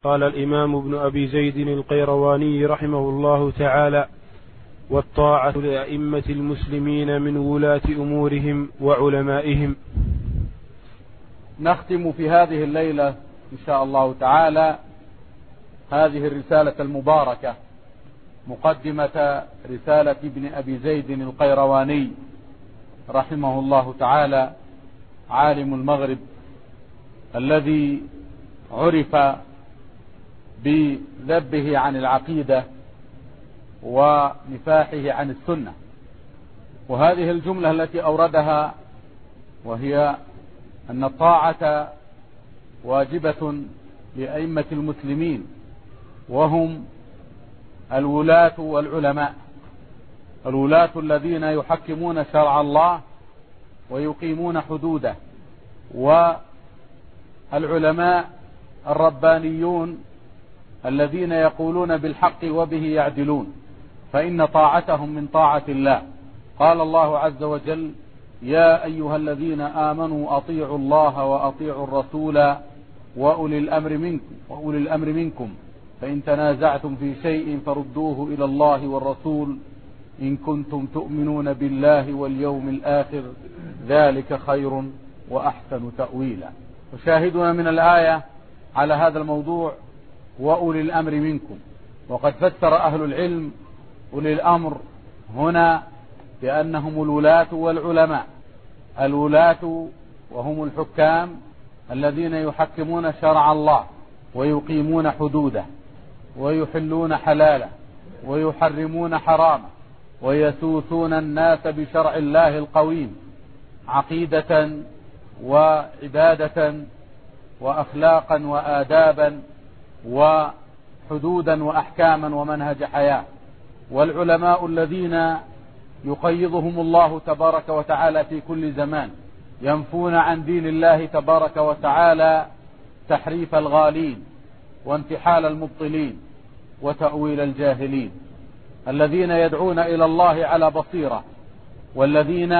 قال الإمام ابن أبي زيد القيرواني رحمه الله تعالى: والطاعة لأئمة المسلمين من ولاة أمورهم وعلمائهم. نختم في هذه الليلة إن شاء الله تعالى هذه الرسالة المباركة، مقدمة رسالة ابن أبي زيد القيرواني رحمه الله تعالى، عالم المغرب الذي عرف بذبه عن العقيدة ونفاحه عن السنة. وهذه الجملة التي أوردها وهي أن الطاعة واجبة لأئمة المسلمين وهم الولاة والعلماء، الولاة الذين يحكمون شرع الله ويقيمون حدوده، والعلماء الربانيون الذين يقولون بالحق وبه يعدلون، فإن طاعتهم من طاعة الله. قال الله عز وجل: يا أيها الذين آمنوا أطيعوا الله وأطيعوا الرسول وأولي الأمر منكم فإن تنازعتم في شيء فردوه إلى الله والرسول إن كنتم تؤمنون بالله واليوم الآخر ذلك خير وأحسن تأويلا. وشاهدنا من الآية على هذا الموضوع وأولي الأمر منكم. وقد فسر أهل العلم أولي الأمر هنا بأنهم الولاة والعلماء. الولاة وهم الحكام الذين يحكمون شرع الله ويقيمون حدوده ويحلون حلاله ويحرمون حرامه ويسوسون الناس بشرع الله القويم عقيدة وعبادة وأخلاقا وآدابا وحدودا وأحكاما ومنهج حياة. والعلماء الذين يقيضهم الله تبارك وتعالى في كل زمان ينفون عن دين الله تبارك وتعالى تحريف الغالين وانتحال المبطلين وتأويل الجاهلين، الذين يدعون إلى الله على بصيرة، والذين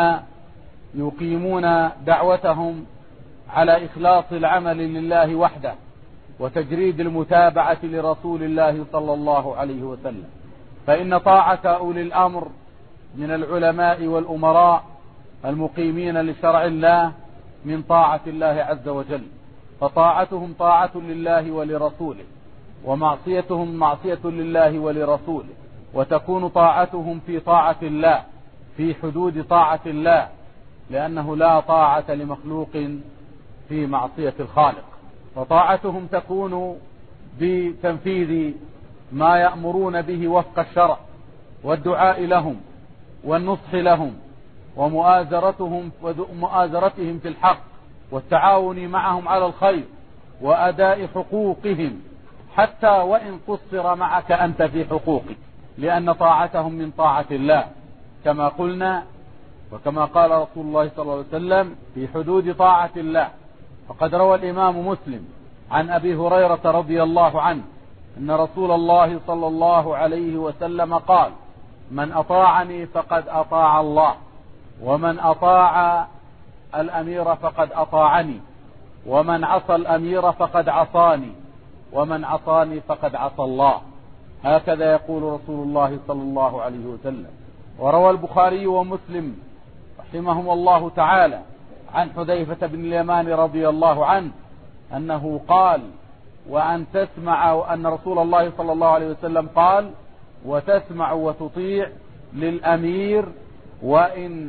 يقيمون دعوتهم على إخلاص العمل لله وحده وتجريد المتابعة لرسول الله صلى الله عليه وسلم. فإن طاعة أولي الأمر من العلماء والأمراء المقيمين لشرع الله من طاعة الله عز وجل، فطاعتهم طاعة لله ولرسوله، ومعصيتهم معصية لله ولرسوله، وتكون طاعتهم في طاعة الله في حدود طاعة الله، لأنه لا طاعة لمخلوق في معصية الخالق. وطاعتهم تكون بتنفيذ ما يأمرون به وفق الشرع والدعاء لهم والنصح لهم ومؤازرتهم في الحق والتعاون معهم على الخير وأداء حقوقهم حتى وإن قصر معك أنت في حقوقك، لأن طاعتهم من طاعة الله كما قلنا وكما قال رسول الله صلى الله عليه وسلم في حدود طاعة الله. فقد روى الإمام مسلم عن أبي هريرة رضي الله عنه أن رسول الله صلى الله عليه وسلم قال: من أطاعني فقد أطاع الله، ومن أطاع الأمير فقد أطاعني، ومن عصى الأمير فقد عصاني، ومن عصاني فقد عصى الله. هكذا يقول رسول الله صلى الله عليه وسلم. وروى البخاري ومسلم رحمهم الله تعالى عن حذيفة بن اليمان رضي الله عنه أنه قال: وأن تسمع، أن رسول الله صلى الله عليه وسلم قال: وتسمع وتطيع للأمير وإن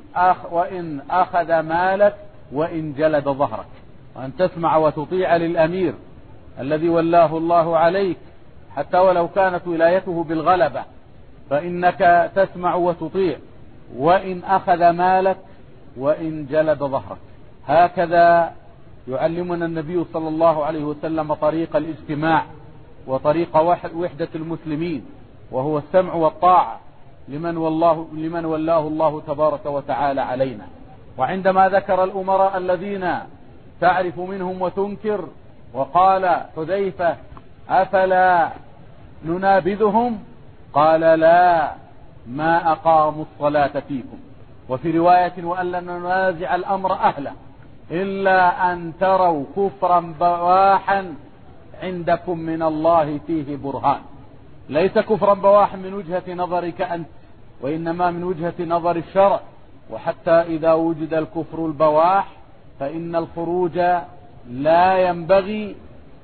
أخذ مالك وإن جلد ظهرك. وأن تسمع وتطيع للأمير الذي ولاه الله عليك حتى ولو كانت ولايته بالغلبة، فإنك تسمع وتطيع وإن أخذ مالك وإن جلد ظهرك. هكذا يعلمنا النبي صلى الله عليه وسلم طريق الاجتماع وطريق وحدة المسلمين، وهو السمع والطاعة لمن ولاه الله تبارك وتعالى علينا. وعندما ذكر الأمراء الذين تعرف منهم وتنكر وقال حذيفة: أفلا ننابذهم؟ قال: لا، ما أقاموا الصلاة فيكم. وفي رواية: وأن لن ننازع الأمر أهله إلا أن تروا كفرا بواحا عندكم من الله فيه برهان. ليس كفرا بواحا من وجهة نظرك أنت، وإنما من وجهة نظر الشرع. وحتى إذا وجد الكفر البواح فإن الخروج لا ينبغي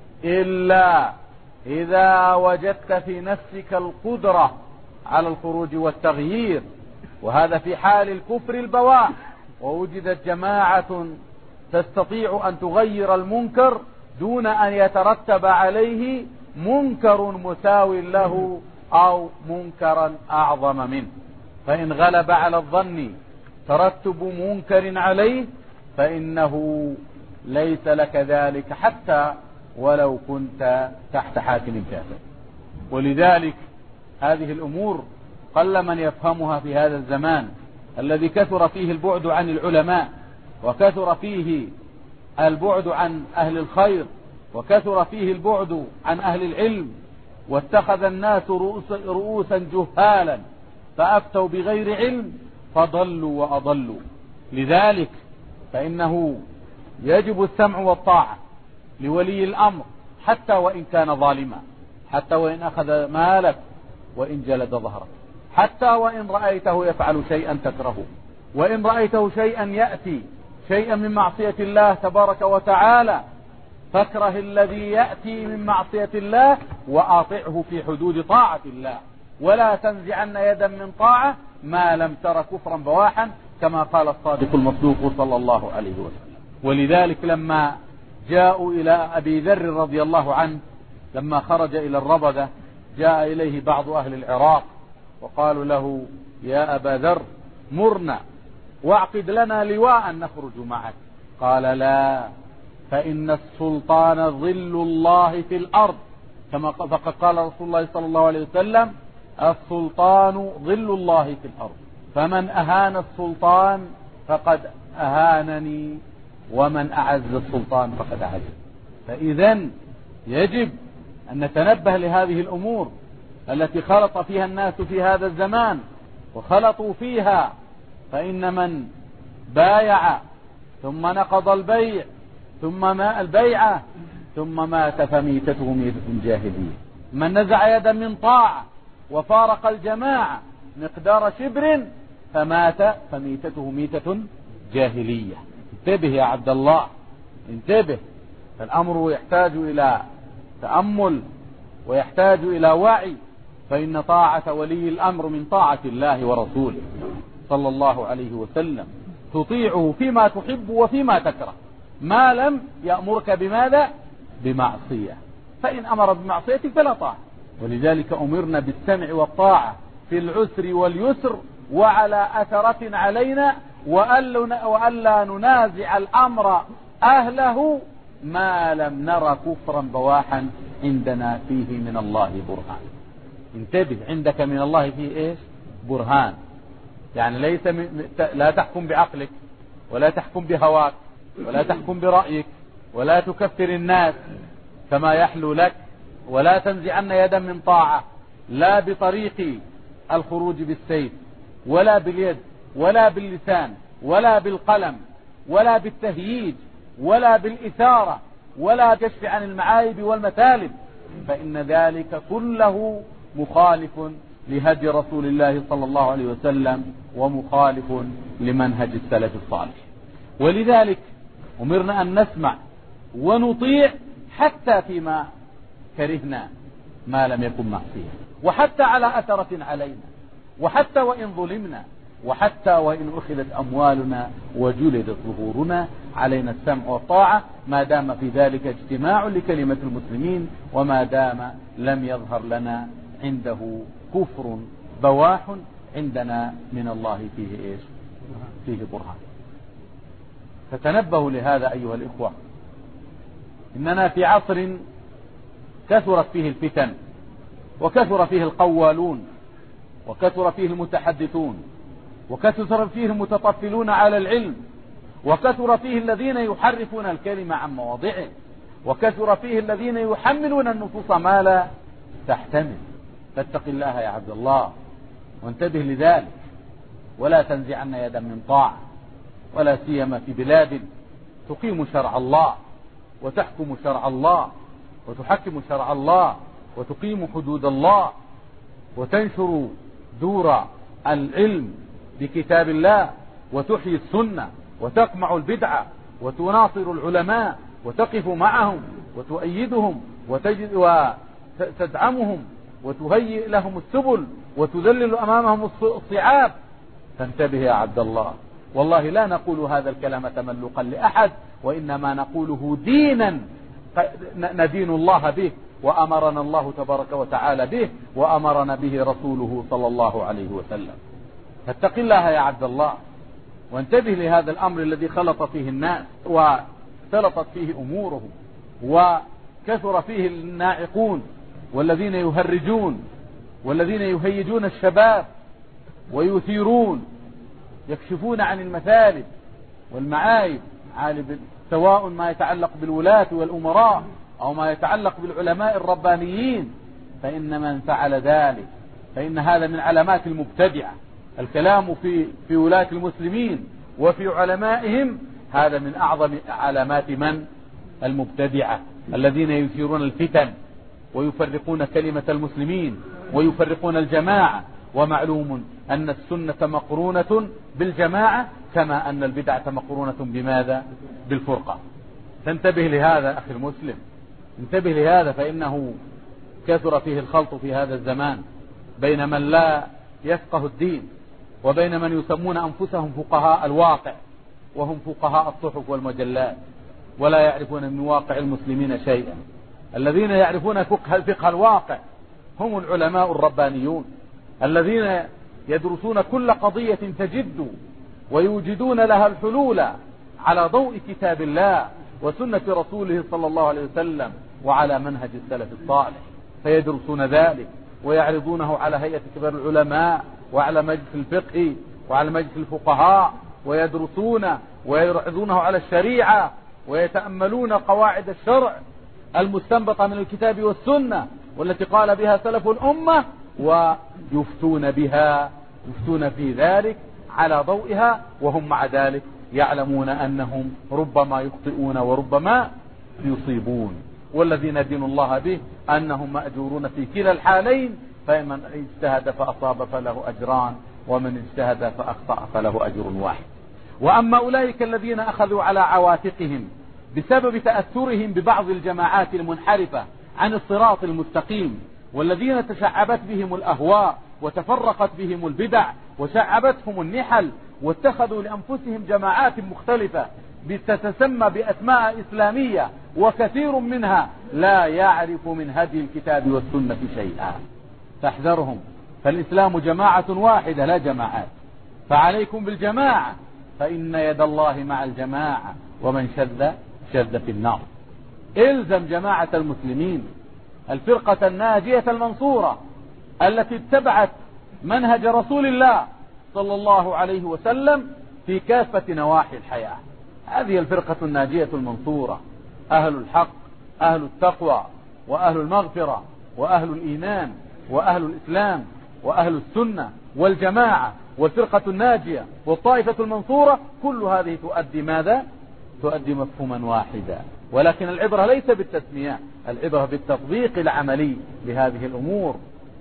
إلا إذا وجدت في نفسك القدرة على الخروج والتغيير، وهذا في حال الكفر البواح. ووجدت جماعة تستطيع أن تغير المنكر دون أن يترتب عليه منكر مساو له أو منكرا أعظم منه، فإن غلب على الظن ترتب منكر عليه فإنه ليس لك ذلك حتى ولو كنت تحت حاكم كافر. ولذلك هذه الأمور قل من يفهمها في هذا الزمان الذي كثر فيه البعد عن العلماء، وكثر فيه البعد عن أهل الخير، وكثر فيه البعد عن أهل العلم، واتخذ الناس رؤوسا جهالا فأفتوا بغير علم فضلوا وأضلوا. لذلك فإنه يجب السمع والطاعة لولي الأمر حتى وإن كان ظالما، حتى وإن أخذ مالك، وإن جلد ظهرك، حتى وإن رأيته يفعل شيئا تكرهه، وإن رأيته شيئا يأتي شيئا من معصية الله تبارك وتعالى فاكره الذي يأتي من معصية الله وأطعه في حدود طاعة الله، ولا تنزعن يدا من طاعة ما لم تر كفرا بواحا، كما قال الصادق المصدوق صلى الله عليه وسلم. ولذلك لما جاءوا إلى أبي ذر رضي الله عنه لما خرج إلى الربذة جاء إليه بعض أهل العراق وقالوا له: يا أبا ذر مرنا واعقد لنا لواء نخرج معك. قال: لا، فإن السلطان ظل الله في الأرض، كما فقد قال رسول الله صلى الله عليه وسلم: السلطان ظل الله في الأرض، فمن أهان السلطان فقد أهانني، ومن أعز السلطان فقد أعز. فإذا يجب أن نتنبه لهذه الأمور التي خلط فيها الناس في هذا الزمان وخلطوا فيها. فإن من بايع ثم نقض البيع ثم ماء البيعة ثم مات فميتته ميتة جاهلية. من نزع يدا من طاعة وفارق الجماعة مقدار شبر فمات فميتته ميتة جاهلية. انتبه يا عبد الله، انتبه. الأمر يحتاج إلى تأمل ويحتاج إلى وعي، فإن طاعة ولي الأمر من طاعة الله ورسوله صلى الله عليه وسلم. تطيعه فيما تحب وفيما تكره ما لم يأمرك بماذا؟ بمعصية. فإن أمر بمعصية فلا طاعة. ولذلك أمرنا بالسمع والطاعة في العسر واليسر وعلى أثرة علينا، وألا ننازع الأمر أهله ما لم نرى كفرا بواحا عندنا فيه من الله برهان. انتبه، عندك من الله فيه إيش؟ برهان. يعني ليس لا تحكم بعقلك ولا تحكم بهواك ولا تحكم برأيك ولا تكفر الناس كما يحلو لك، ولا تنزعن يدا من طاعة، لا بطريق الخروج بالسيف ولا باليد ولا باللسان ولا بالقلم ولا بالتهييج ولا بالإثارة ولا كشف عن المعايب والمثالب، فإن ذلك كله مخالف لهدي رسول الله صلى الله عليه وسلم ومخالف لمنهج السلف الصالح. ولذلك أمرنا أن نسمع ونطيع حتى فيما كرهنا ما لم يكن معصية، وحتى على أثرة علينا، وحتى وإن ظلمنا، وحتى وإن أخذت أموالنا وجلدت ظهورنا، علينا السمع والطاعة ما دام في ذلك اجتماع لكلمة المسلمين، وما دام لم يظهر لنا عنده كفر بواح عندنا من الله فيه إيش؟ فيه برهان. فتنبهوا لهذا أيها الإخوة. إننا في عصر كثرت فيه الفتن، وكثر فيه القوالون، وكثر فيه المتحدثون، وكثر فيه المتطفلون على العلم، وكثر فيه الذين يحرفون الكلمة عن مواضعه، وكثر فيه الذين يحملون النصوص ما لا تحتمل. فاتق الله يا عبد الله وانتبه لذلك، ولا تنزعن يدا من طاعة، ولا سيما في بلاد تقيم شرع الله وتحكم شرع الله وتحكم شرع الله وتقيم حدود الله وتنشر دور العلم بكتاب الله وتحيي السنة وتقمع البدعة وتناصر العلماء وتقف معهم وتؤيدهم وتدعمهم وتهيئ لهم السبل وتذلل أمامهم الصعاب. فانتبه يا عبد الله، والله لا نقول هذا الكلام تملقا لأحد، وإنما نقوله دينا ندين الله به، وأمرنا الله تبارك وتعالى به، وأمرنا به رسوله صلى الله عليه وسلم. فاتق الله يا عبد الله، وانتبه لهذا الأمر الذي خلط فيه الناس واختلطت فيه أمورهم وكثر فيه الناعقون والذين يهرجون والذين يهيجون الشباب ويثيرون، يكشفون عن المثالب والمعايب، سواء ما يتعلق بالولاة والأمراء أو ما يتعلق بالعلماء الربانيين. فإن من فعل ذلك فإن هذا من علامات المبتدعة. الكلام في ولاة المسلمين وفي علمائهم هذا من أعظم علامات من؟ المبتدعة، الذين يثيرون الفتن ويفرقون كلمة المسلمين ويفرقون الجماعة. ومعلوم أن السنة مقرونة بالجماعة كما أن البدعة مقرونة بماذا؟ بالفرقة. فانتبه لهذا أخي المسلم، انتبه لهذا، فإنه كثر فيه الخلط في هذا الزمان بين من لا يفقه الدين وبين من يسمون أنفسهم فقهاء الواقع، وهم فقهاء الصحف والمجلات ولا يعرفون من واقع المسلمين شيئا. الذين يعرفون فقه الواقع هم العلماء الربانيون الذين يدرسون كل قضية تجد ويوجدون لها الحلول على ضوء كتاب الله وسنة رسوله صلى الله عليه وسلم وعلى منهج السلف الصالح، فيدرسون ذلك ويعرضونه على هيئة كبار العلماء وعلى مجلس الفقه وعلى مجلس الفقهاء، ويدرسون ويعرضونه على الشريعة ويتأملون قواعد الشرع المستنبطة من الكتاب والسنة والتي قال بها سلف الأمة، ويفتون بها، يفتون في ذلك على ضوئها، وهم مع ذلك يعلمون أنهم ربما يخطئون وربما يصيبون. والذين دين الله به أنهم مأجورون في كلا الحالين، فمن اجتهد فأصاب فله أجران ومن اجتهد فأخطأ فله أجر واحد. وأما أولئك الذين أخذوا على عواتقهم بسبب تأثرهم ببعض الجماعات المنحرفة عن الصراط المستقيم، والذين تشعبت بهم الأهواء وتفرقت بهم البدع وشعبتهم النحل، واتخذوا لأنفسهم جماعات مختلفة تتسمى بأسماء إسلامية، وكثير منها لا يعرف من هدي الكتاب والسنة شيئا. فاحذرهم، فالإسلام جماعة واحدة لا جماعات، فعليكم بالجماعة، فإن يد الله مع الجماعة، ومن شذ في النار. إلزم جماعة المسلمين، الفرقة الناجية المنصورة التي اتبعت منهج رسول الله صلى الله عليه وسلم في كافة نواحي الحياة. هذه الفرقة الناجية المنصورة، أهل الحق، أهل التقوى، وأهل المغفرة، وأهل الإيمان، وأهل الإسلام، وأهل السنة والجماعة والفرقة الناجية والطائفة المنصورة، كل هذه تؤدي ماذا؟ تؤدي مفهوما واحدا. ولكن العبرة ليس بالتسمية، العبرة بالتطبيق العملي لهذه الأمور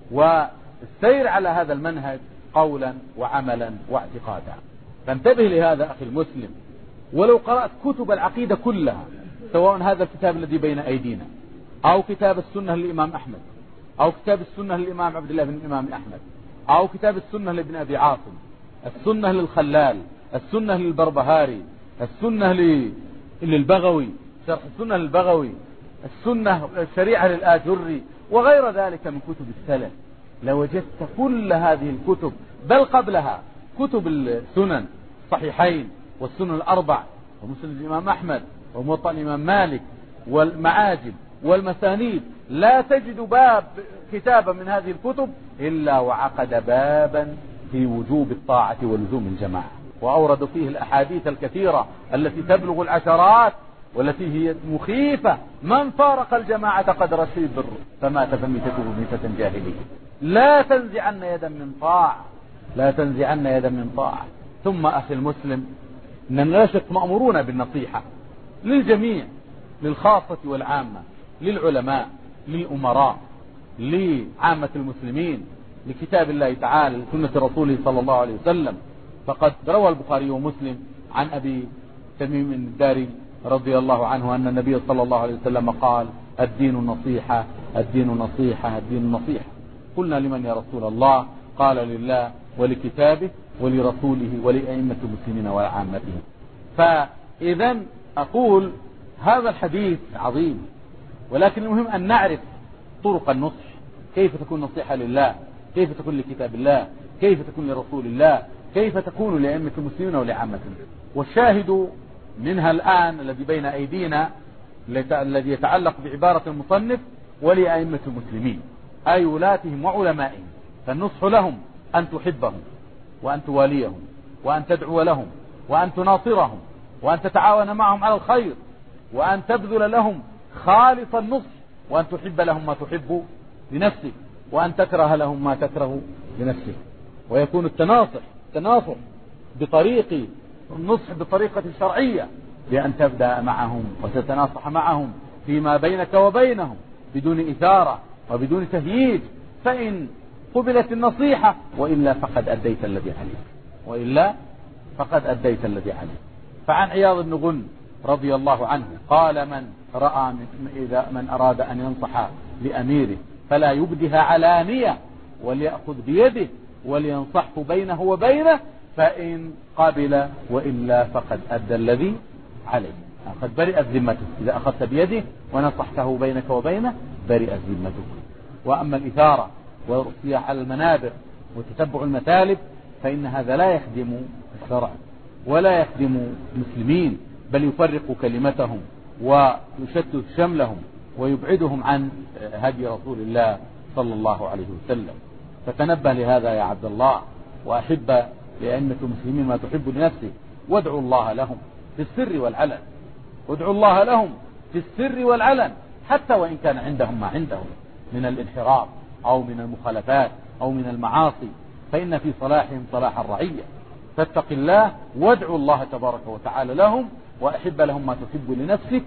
والسير على هذا المنهج قولا وعملا واعتقادا. فانتبه لهذا أخي المسلم، ولو قرأت كتب العقيدة كلها، سواء هذا الكتاب الذي بين أيدينا أو كتاب السنة للإمام أحمد أو كتاب السنة للإمام عبد الله بن الإمام أحمد أو كتاب السنة لابن أبي عاصم، السنة للخلال، السنة للبربهاري، السنة للبغوي، شرح السنة للبغوي، السنة الشريعة للآجري، وغير ذلك من كتب السلف، لوجدت كل هذه الكتب، بل قبلها كتب السنن الصحيحين والسنن الأربع ومسند الإمام أحمد وموطأ الإمام مالك والمعاجم والمسانيد، لا تجد باب كتابا من هذه الكتب إلا وعقد بابا في وجوب الطاعة ولزوم الجماعة، وأورد فيه الأحاديث الكثيرة التي تبلغ العشرات والتي هي مخيفة. من فارق الجماعة قد رشي البر فمات فميتته ميتة جاهلية. لا تنزعن يدا من طاعة، لا تنزعن يدا من طاعة. ثم أخي المسلم، إننا لا شك مأمورون بالنصيحة للجميع، للخاصة والعامة، للعلماء، للأمراء، لعامة المسلمين، لكتاب الله تعالى، لسنة رسوله صلى الله عليه وسلم. فقد روى البخاري ومسلم عن أبي تميم الداري رضي الله عنه أن النبي صلى الله عليه وسلم قال: الدين النصيحة، الدين النصيحة، الدين النصيحة. قلنا: لمن يا رسول الله؟ قال: لله ولكتابه ولرسوله ولأئمة المسلمين وعامتهم. فإذا أقول هذا الحديث عظيم، ولكن المهم أن نعرف طرق النصح، كيف تكون نصيحة لله، كيف تكون لكتاب الله، كيف تكون لرسول الله، كيف تكون لأئمة المسلمين ولعامتهم. والشاهد منها الآن الذي بين أيدينا الذي يتعلق بعبارة المصنف: ولأئمة المسلمين، أي ولاتهم وعلمائهم. فالنصح لهم أن تحبهم، وأن تواليهم، وأن تدعو لهم، وأن تناصرهم، وأن تتعاون معهم على الخير، وأن تبذل لهم خالص النصح، وأن تحب لهم ما تحب لنفسك، وأن تكره لهم ما تكره لنفسك. ويكون التناصح بطريق النصح بطريقة شرعية، بأن تبدأ معهم وتتناصح معهم فيما بينك وبينهم بدون إثارة وبدون تهييج. فإن قبلت النصيحة وإلا فقد أديت الذي عليك. فعن عياض بن غنم رضي الله عنه قال: من أراد أن ينصح لأميره فلا يبدها علانية، وليأخذ بيده ولينصحه بينه وبينه، فإن قبل وإلا فقد أدى الذي عليه. قد برئت ذمته. إذا أخذت بيده ونصحته بينك وبينه برئت ذمتك. وأما الإثارة والصياح على المنابر وتتبع المثالب فإن هذا لا يخدم الشرع ولا يخدم المسلمين، بل يفرق كلمتهم ويشتت شملهم ويبعدهم عن هدي رسول الله صلى الله عليه وسلم. فتنبه لهذا يا عبد الله، وأحب لأئمة المسلمين ما تحب لنفسك، وادعوا الله لهم في السر والعلن. وادعوا الله لهم في السر والعلن، حتى وإن كان عندهم ما عندهم من الانحراف أو من المخالفات أو من المعاصي، فإن في صلاحهم صلاح الرعية. فاتق الله وادعوا الله تبارك وتعالى لهم، وأحب لهم ما تحب لنفسك،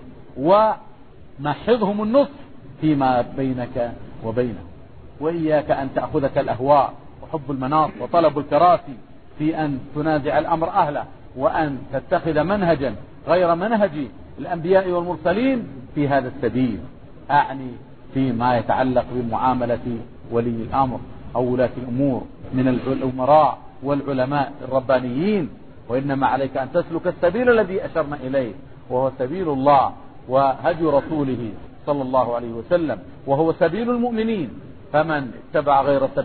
ومحضهم النصح فيما بينك وبينهم. وإياك أن تأخذك الأهواء وحب المناصب وطلب الكراسي في أن تنازع الأمر أهله، وأن تتخذ منهجا غير منهج الأنبياء والمرسلين في هذا السبيل، أعني فيما يتعلق بمعاملة ولي الأمر أو ولاة الأمور من الأمراء والعلماء الربانيين. وإنما عليك أن تسلك السبيل الذي أشرنا إليه، وهو سبيل الله وهدي رسوله صلى الله عليه وسلم، وهو سبيل المؤمنين. فمن اتبع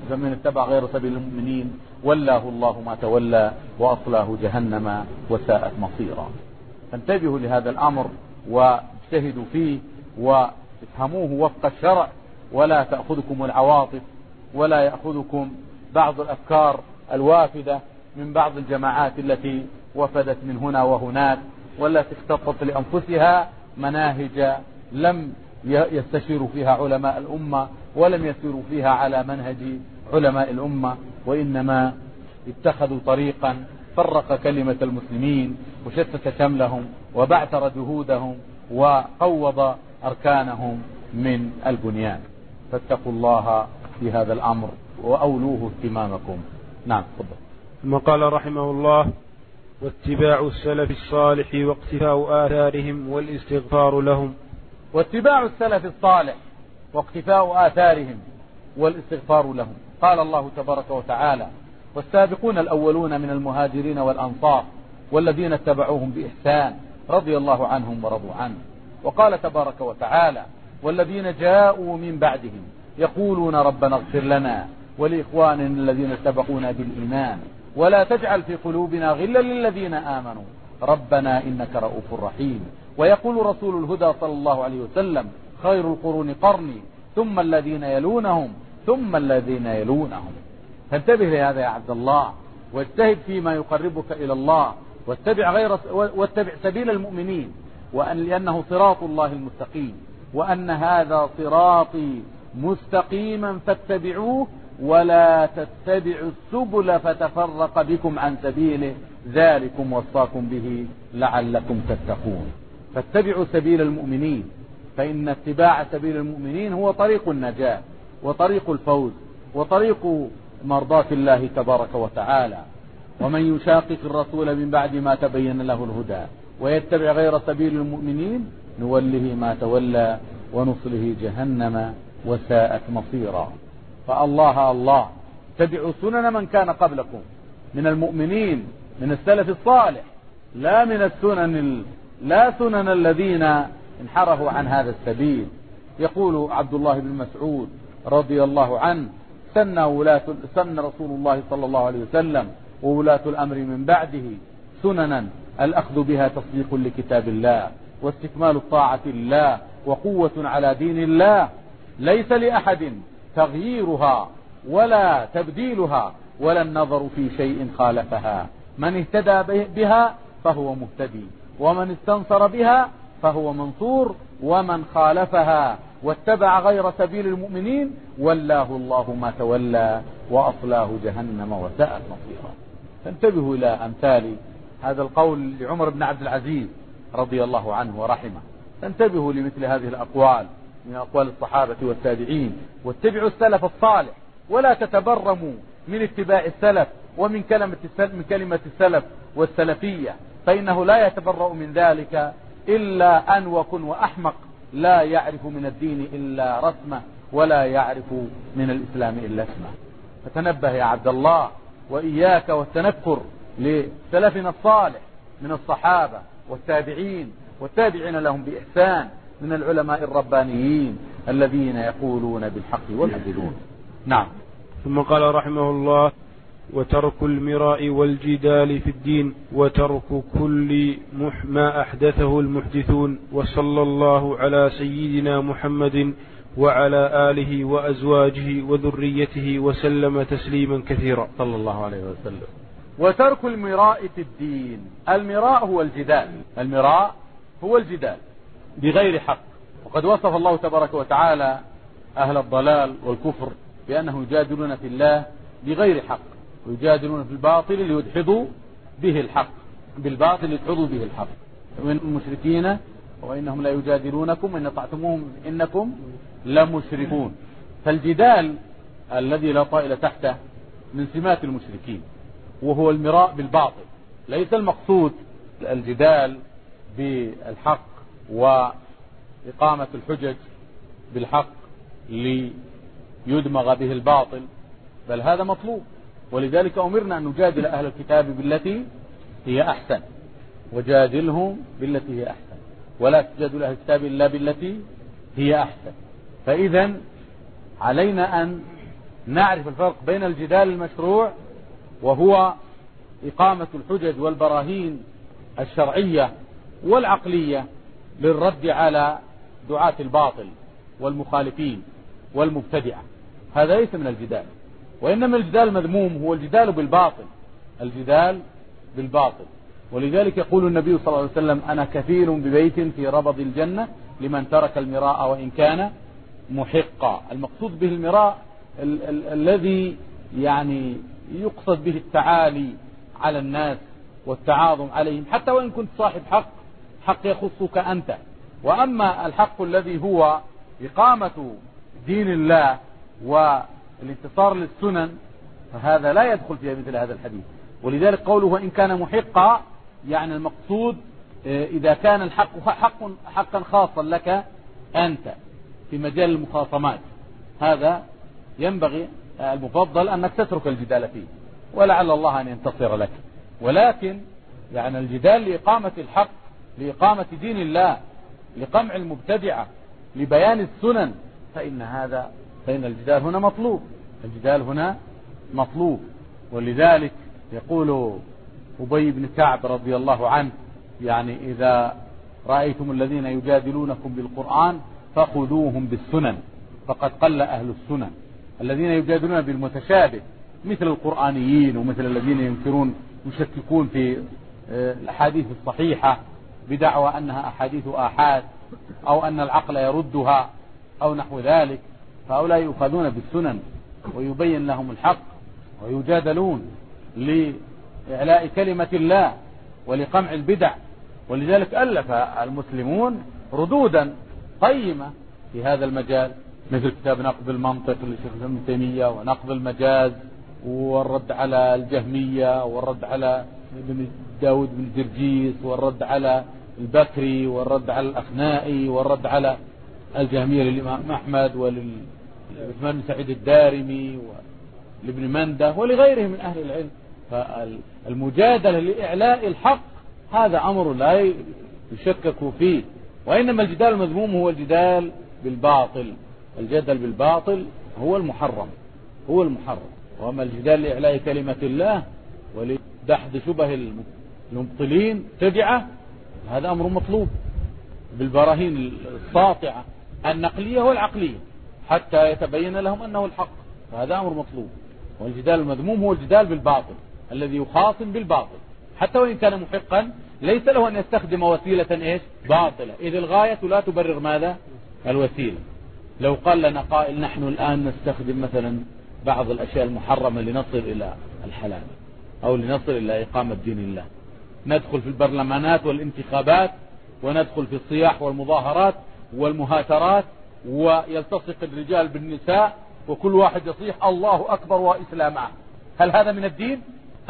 غير سبيل المؤمنين ولاه الله ما تولى وأصلاه جهنم وساءت مصيرا. فانتبهوا لهذا الأمر واجتهدوا فيه وافهموه وفق الشرع، ولا تأخذكم العواطف ولا يأخذكم بعض الأفكار الوافدة من بعض الجماعات التي وفدت من هنا وهناك، والتي اختطت لأنفسها مناهج لم يستشيروا فيها علماء الأمة ولم يسيروا فيها على منهج علماء الأمة، وإنما اتخذوا طريقا فرق كلمة المسلمين وشتت شملهم وبعثر جهودهم وقوض أركانهم من البنيان. فاتقوا الله في هذا الأمر وأولوه اهتمامكم. نعم تفضل. ثم قال رحمه الله: واتباع السلف الصالح واقتفاء آثارهم والاستغفار لهم. واتباع السلف الصالح واقتفاء آثارهم والاستغفار لهم. قال الله تبارك وتعالى: والسابقون الأولون من المهاجرين والأنصار والذين اتبعوهم بإحسان رضي الله عنهم ورضوا عنه. وقال تبارك وتعالى: والذين جاءوا من بعدهم يقولون ربنا اغفر لنا ولإخواننا الذين سبقونا بالإيمان ولا تجعل في قلوبنا غلا للذين آمنوا ربنا إنك رؤوف رحيم. ويقول رسول الهدى صلى الله عليه وسلم: خير القرون قرني ثم الذين يلونهم ثم الذين يلونهم. فانتبه لهذا يا عبد الله، واجتهد فيما يقربك إلى الله، واتبع سبيل المؤمنين، لأنه صراط الله المستقيم، وأن هذا صراطي مستقيما فاتبعوه ولا تتبعوا السبل فتفرق بكم عن سبيله ذلكم وصاكم به لعلكم تتقون. فاتبعوا سبيل المؤمنين، فإن اتباع سبيل المؤمنين هو طريق النجاة وطريق الفوز وطريق مرضاة الله تبارك وتعالى. ومن يشاقق الرسول من بعد ما تبين له الهدى ويتبع غير سبيل المؤمنين نوله ما تولى ونصله جهنم وساءت مصيرا. فالله الله اتبعوا سنن من كان قبلكم من المؤمنين من السلف الصالح، لا من السنن لا سنن الذين انحرفوا عن هذا السبيل. يقول عبد الله بن مسعود رضي الله عنه: سن رسول الله صلى الله عليه وسلم وولاة الأمر من بعده سننا الأخذ بها تصديق لكتاب الله واستكمال الطاعة لله وقوة على دين الله، ليس لأحد تغييرها ولا تبديلها ولا النظر في شيء خالفها. من اهتدى بها فهو مهتدي، ومن استنصر بها فهو منصور، ومن خالفها واتبع غير سبيل المؤمنين ولاه الله ما تولى وأصلاه جهنم وساءت مصيرا. فانتبهوا إلى أمثال هذا القول لعمر بن عبد العزيز رضي الله عنه ورحمه. فانتبهوا لمثل هذه الأقوال من أقوال الصحابة والتابعين، واتبعوا السلف الصالح ولا تتبرموا من اتباع السلف ومن كلمة السلف والسلفية، فإنه لا يتبرأ من ذلك إلا أنوك وأحمق لا يعرف من الدين إلا رسمه ولا يعرف من الإسلام إلا اسمه. فتنبه يا عبد الله وإياك والتنكر لسلفنا الصالح من الصحابة والتابعين والتابعين لهم بإحسان من العلماء الربانيين الذين يقولون بالحق ويعدلون. نعم. ثم قال رحمه الله: وترك المراء والجدال في الدين وترك كل ما أحدثه المحدثون، وصلى الله على سيدنا محمد وعلى آله وأزواجه وذريته وسلم تسليما كثيرا صلى الله عليه وسلم. وترك المراء في الدين. المراء هو الجدال، المراء هو الجدال بغير حق. وقد وصف الله تبارك وتعالى أهل الضلال والكفر بأنه يجادلون في الله بغير حق، ويجادلون في الباطل ليدحضوا به الحق، بالباطل يدحضوا به الحق. وإن المشركين وإنهم لا يجادلونكم وإن أطعتموهم إنكم لمشركون. فالجدال الذي لا طائل تحته من سمات المشركين، وهو المراء بالباطل. ليس المقصود الجدال بالحق وإقامة الحجج بالحق ليدمغ به الباطل، بل هذا مطلوب. ولذلك أمرنا أن نجادل أهل الكتاب بالتي هي أحسن، وجادلهم بالتي هي أحسن، ولا تجادل أهل الكتاب إلا بالتي هي أحسن. فإذا علينا أن نعرف الفرق بين الجدال المشروع وهو إقامة الحجج والبراهين الشرعية والعقلية للرد على دعاة الباطل والمخالفين والمبتدعة. هذا ليس من الجدال، وإنما الجدال المذموم هو الجدال بالباطل، الجدال بالباطل. ولذلك يقول النبي صلى الله عليه وسلم: أنا كفيل ببيت في ربض الجنة لمن ترك المراء وإن كان محقا. المقصود به المراء الذي يعني يقصد به التعالي على الناس والتعاظم عليهم، حتى وإن كنت صاحب حق يخصك أنت. وأما الحق الذي هو إقامة دين الله والانتصار للسنن فهذا لا يدخل في مثل هذا الحديث. ولذلك قوله وإن كان محقا يعني المقصود إذا كان الحق حقا خاصا لك أنت في مجال المخاصمات، هذا ينبغي المفضل أنك تترك الجدال فيه، ولعل الله أن ينتصر لك. ولكن يعني الجدال لإقامة الحق، لإقامة دين الله، لقمع المبتدعة، لبيان السنن، فإن الجدال هنا مطلوب، الجدال هنا مطلوب. ولذلك يقول أبي بن كعب رضي الله عنه: يعني إذا رأيتم الذين يجادلونكم بالقرآن فخذوهم بالسنن فقد قل أهل السنن. الذين يجادلون بالمتشابه مثل القرآنيين ومثل الذين يشككون في الأحاديث الصحيحة بدعوى أنها أحاديث آحاد أو أن العقل يردها أو نحو ذلك، فهؤلاء يؤخذون بالسنن ويبين لهم الحق ويجادلون لإعلاء كلمة الله ولقمع البدع. ولذلك ألف المسلمون ردودا قيمة في هذا المجال، مثل كتاب نقد المنطق للشيخ ابن تيمية، ونقد المجاز، والرد على الجهمية، والرد على ابن داود بن جرجيس، والرد على البكري، والرد على الأخنائي، والرد على الجهمية للإمام أحمد وللعثمان بن سعيد الدارمي ولابن منده ولغيره من أهل العلم. فالمجادلة لإعلاء الحق هذا أمر لا يشكك فيه، وإنما الجدال المذموم هو الجدال بالباطل. الجدل بالباطل هو المحرم، هو المحرم. وأما الجدال لإعلاء كلمة الله ولدحض شبه المبطلين تبعه هذا أمر مطلوب بالبراهين الساطعة النقلية والعقلية حتى يتبين لهم أنه الحق، فهذا أمر مطلوب. والجدال المذموم هو الجدال بالباطل الذي يخاصم بالباطل، حتى وإن كان محقا ليس له أن يستخدم وسيلة باطلة، إذ الغاية لا تبرر ماذا؟ الوسيلة. لو قال لنا قائل نحن الآن نستخدم مثلا بعض الأشياء المحرمة لنصل إلى الحلال أو لنصل إلى إقامة دين الله، ندخل في البرلمانات والانتخابات، وندخل في الصياح والمظاهرات والمهاترات، ويلتصق الرجال بالنساء، وكل واحد يصيح الله أكبر وإسلامه. هل هذا من الدين؟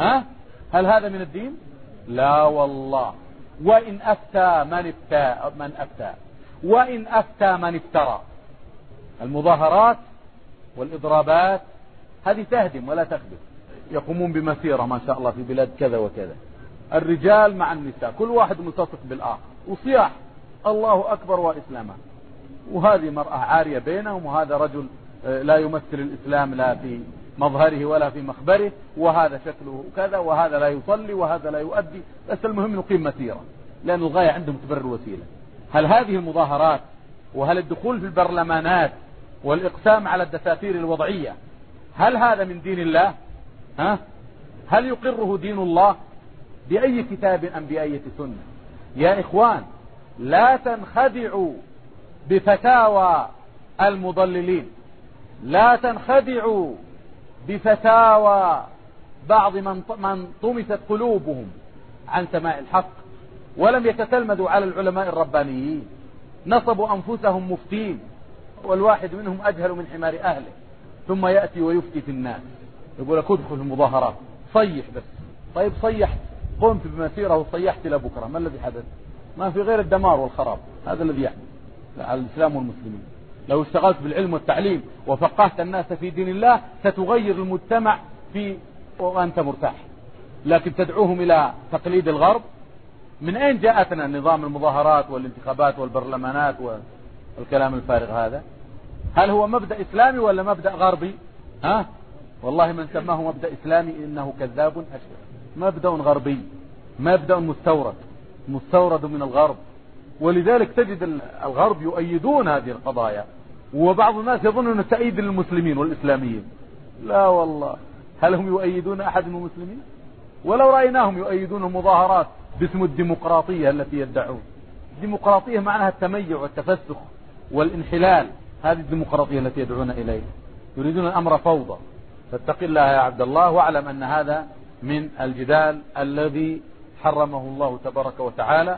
هل هذا من الدين؟ لا والله. وإن أفتى من أفتى وإن أفتى من افترى. المظاهرات والإضرابات هذه تهدم ولا تخدم. يقومون بمسيرة ما شاء الله في بلاد كذا وكذا، الرجال مع النساء، كل واحد ملتصق بالآخر، وصياح الله أكبر وإسلامه، وهذه مرأة عارية بينهم، وهذا رجل لا يمثل الإسلام لا في مظهره ولا في مخبره، وهذا شكله كذا، وهذا لا يصلي، وهذا لا يؤدي، بس المهم نقيم مسيرة، لأن الغاية عندهم تبرر الوسيلة. هل هذه المظاهرات وهل الدخول في البرلمانات والإقسام على الدساتير الوضعية هل هذا من دين الله؟ هل يقره دين الله بأي كتاب أم بأي سنة؟ يا إخوان لا تنخدعوا بفتاوى المضللين، لا تنخدعوا بفتاوى بعض من طمست قلوبهم عن سماع الحق ولم يتتلمذوا على العلماء الربانيين، نصبوا أنفسهم مفتين، والواحد منهم أجهل من حمار أهله، ثم يأتي ويفتي في الناس، يقول لك ادخل في المظاهرات صيح بس. طيب صيحت، قمت بمسيرة وصيحت إلى بكرة، ما الذي حدث؟ ما في غير الدمار والخراب، هذا الذي يحدث على الإسلام والمسلمين. لو اشتغلت بالعلم والتعليم وفقهت الناس في دين الله ستغير المجتمع وأنت مرتاح، لكن تدعوهم إلى تقليد الغرب. من أين جاءتنا نظام المظاهرات والانتخابات والبرلمانات والكلام الفارغ هذا؟ هل هو مبدأ إسلامي ولا مبدأ غربي؟ والله من سماه مبدأ إسلامي إنه كذاب أشهر. مبدأ غربي، مبدأ مستورد من الغرب، ولذلك تجد الغرب يؤيدون هذه القضايا، وبعض الناس يظن أن تأييد للمسلمين والإسلاميين. لا والله، هل هم يؤيدون أحد من المسلمين؟ ولو رأيناهم يؤيدون المظاهرات باسم الديمقراطية التي يدعون. الديمقراطية معناها التميع والتفسخ والانحلال، هذه الديمقراطية التي يدعون إليه. يريدون الأمر فوضى. فاتق الله يا عبد الله، واعلم أن هذا من الجدال الذي حرمه الله تبارك وتعالى،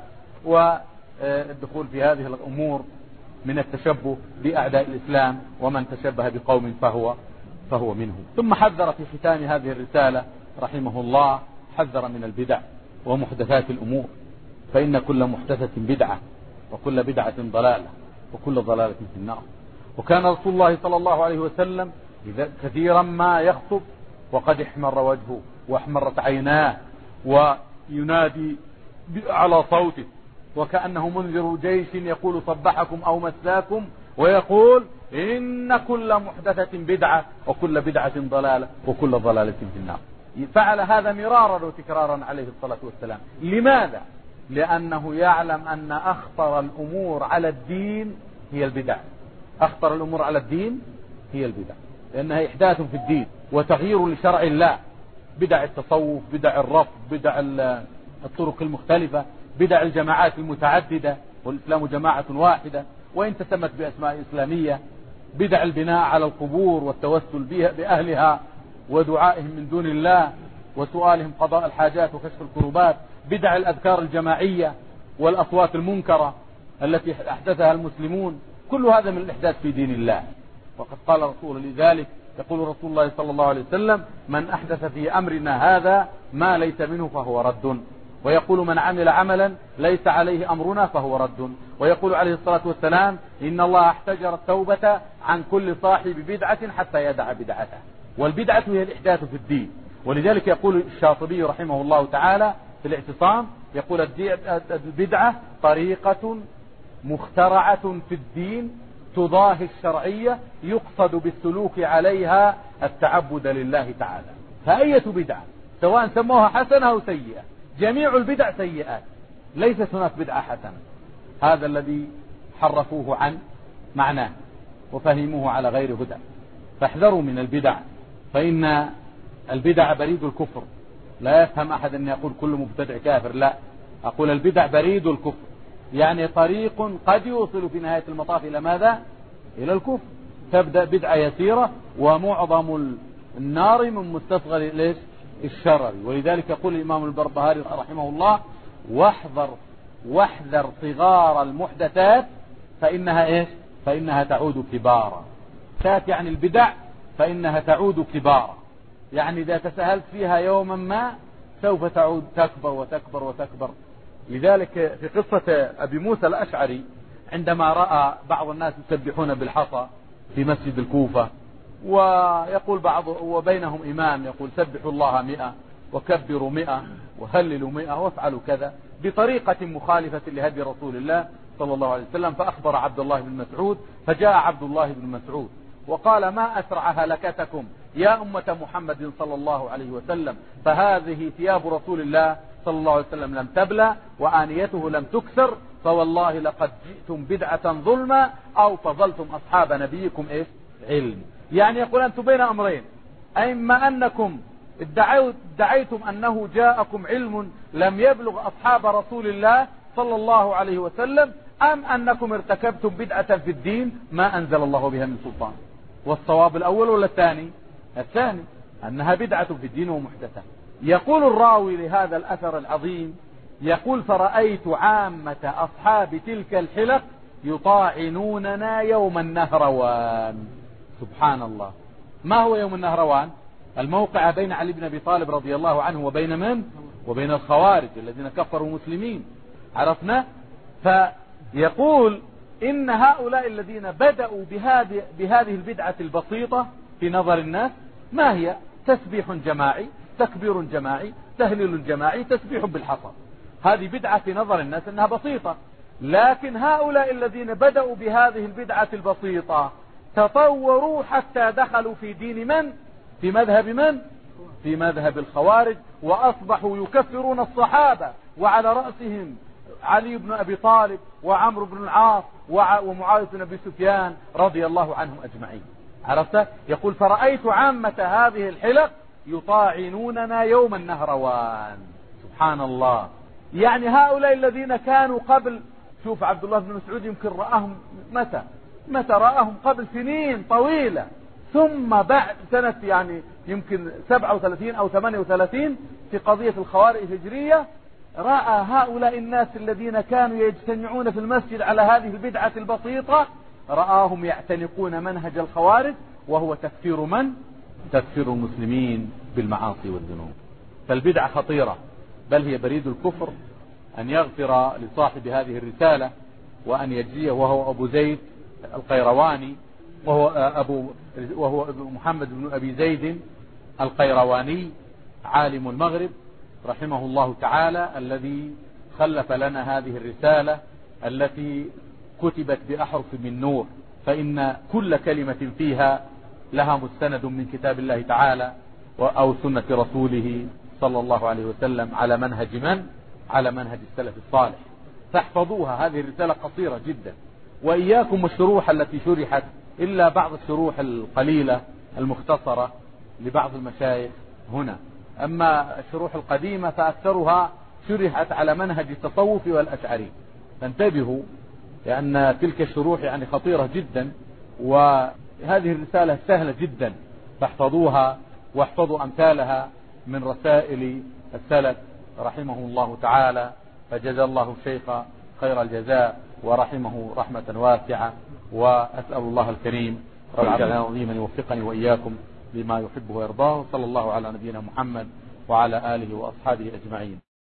والدخول في هذه الأمور من التشبه بأعداء الإسلام، ومن تشبه بقوم فهو منهم. ثم حذر في ختام هذه الرسالة رحمه الله، حذر من البدع ومحدثات الأمور، فإن كل محدثة بدعة، وكل بدعة ضلالة، وكل ضلالة في النار. وكان رسول الله صلى الله عليه وسلم كثيرا ما يخطب وقد احمر وجهه واحمرت عيناه، وينادي على صوته وكأنه منذر جيش يقول صبحكم أو مساكم، ويقول إن كل محدثة بدعة، وكل بدعة ضلالة، وكل ضلالة في النار. فعل هذا مرارا وتكرارا عليه الصلاة والسلام. لماذا؟ لأنه يعلم أن أخطر الأمور على الدين هي البدع. أخطر الأمور على الدين هي البدع، لأنها إحداث في الدين وتغيير لشرع الله. بدع التصوف، بدع الرفض، بدع الطرق المختلفة، بدع الجماعات المتعددة، والإسلام جماعة واحدة وإن تسمت بأسماء إسلامية. بدع البناء على القبور والتوسل بأهلها ودعائهم من دون الله وسؤالهم قضاء الحاجات وكشف الكروبات. بدع الأذكار الجماعية والأصوات المنكرة، التي أحدثها المسلمون، كل هذا من الإحداث في دين الله. وقد قال رسول لذلك، يقول رسول الله صلى الله عليه وسلم: من أحدث في أمرنا هذا ما ليس منه فهو رد. ويقول: من عمل عملا ليس عليه أمرنا فهو رد. ويقول عليه الصلاة والسلام: إن الله احتجر التوبة عن كل صاحب بدعة حتى يدع بدعته. والبدعة هي الإحداث في الدين. ولذلك يقول الشاطبي رحمه الله تعالى في الاعتصام، يقول: البدعة طريقة مخترعة في الدين تضاهي الشرعية يقصد بالسلوك عليها التعبد لله تعالى. فأية بدعة سواء سموها حسنة أو سيئة، جميع البدع سيئات، ليست هناك بدعة حسنة. هذا الذي حرفوه عن معناه وفهموه على غير هدى. فاحذروا من البدع، فإن البدع بريد الكفر. لا يفهم أحد أن يقول كل مبتدع كافر، لا، أقول البدع بريد الكفر، يعني طريق قد يوصل في نهاية المطاف إلى ماذا؟ إلى الكفر. تبدأ بدعة يسيرة ومعظم النار من مستصغر الشرر. ولذلك يقول الإمام البربهاري رحمه الله: واحذر صغار المحدثات فإنها فإنها تعود كبارا. يعني البدع فإنها تعود كبارا، يعني إذا تساهلت فيها يوما ما سوف تعود تكبر وتكبر وتكبر. لذلك في قصة أبي موسى الأشعري عندما رأى بعض الناس يسبحون بالحصى في مسجد الكوفة، ويقول بعض وبينهم إمام يقول: سبحوا الله 100 وكبروا 100 وهللوا 100 وافعلوا كذا، بطريقة مخالفة لهدي رسول الله صلى الله عليه وسلم. فأخبر عبد الله بن مسعود، فجاء عبد الله بن مسعود وقال: ما أسرع هلكتكم يا أمة محمد صلى الله عليه وسلم، فهذه ثياب رسول الله صلى الله عليه وسلم لم تبلى وآنيته لم تكسر، فوالله لقد جئتم بدعة ظلما أو فضلتم أصحاب نبيكم علم. يعني يقول: أنتم بين أمرين، إما أنكم ادعيتم أنه جاءكم علم لم يبلغ أصحاب رسول الله صلى الله عليه وسلم، أم أنكم ارتكبتم بدعة في الدين ما أنزل الله بها من سلطان. والصواب الأول ولا الثاني؟ الثاني، أنها بدعة في الدين ومحدثة. يقول الراوي لهذا الأثر العظيم، يقول: فرأيت عامة أصحاب تلك الحلق يطاعنوننا يوم النهروان. سبحان الله. ما هو يوم النهروان؟ الموقع بين علي بن أبي طالب رضي الله عنه وبين من؟ وبين الخوارج الذين كفروا المسلمين. عرفنا؟ فيقول: إن هؤلاء الذين بدأوا بهذه البدعة البسيطة في نظر الناس، ما هي؟ تسبيح جماعي، تكبير جماعي، تهليل جماعي، تسبيح بالحصى. هذه بدعة في نظر الناس أنها بسيطة. لكن هؤلاء الذين بدأوا بهذه البدعة البسيطة تطوروا حتى دخلوا في دين من؟ في مذهب من؟ في مذهب الخوارج، وأصبحوا يكفرون الصحابة، وعلى رأسهم علي بن أبي طالب وعمرو بن العاص ومعاوية بن أبي سفيان رضي الله عنهم أجمعين. عرفت؟ يقول: فرأيت عامة هذه الحلق يطاعنوننا يوم النهروان. سبحان الله. يعني هؤلاء الذين كانوا قبل، شوف عبد الله بن مسعود يمكن رآهم متى رآهم؟ قبل سنين طويلة، ثم بعد سنة يعني يمكن 37 أو 38 في قضية الخوارج الهجرية، رأى هؤلاء الناس الذين كانوا يجتمعون في المسجد على هذه البدعة البسيطة، رآهم يعتنقون منهج الخوارج، وهو تكفير من؟ تكفير المسلمين بالمعاصي والذنوب. فالبدعة خطيرة، بل هي بريد الكفر. أن يغفر لصاحب هذه الرسالة وأن يجزيه، وهو أبو زيد القيرواني، وهو محمد بن أبي زيد القيرواني عالم المغرب رحمه الله تعالى، الذي خلف لنا هذه الرسالة التي كتبت بأحرف من نور، فإن كل كلمة فيها لها مستند من كتاب الله تعالى أو سنة رسوله صلى الله عليه وسلم على منهج من؟ على منهج السلف الصالح. فاحفظوها، هذه الرسالة قصيرة جدا. وإياكم الشروح التي شرحت، إلا بعض الشروح القليلة المختصرة لبعض المشايخ هنا. أما الشروح القديمة فأكثرها شرحت على منهج التصوف والأشعري. فانتبهوا، لأن تلك الشروح يعني خطيرة جدا، وهذه الرسالة سهلة جدا، فاحفظوها واحفظوا أمثالها من رسائل السلف رحمه الله تعالى. فجزى الله الشيخ خير الجزاء، ورحمه رحمة واسعة. وأسأل الله الكريم رب العالمين أن يوفقني وإياكم لما يحبه ويرضاه. صلى الله على نبينا محمد وعلى آله وأصحابه أجمعين.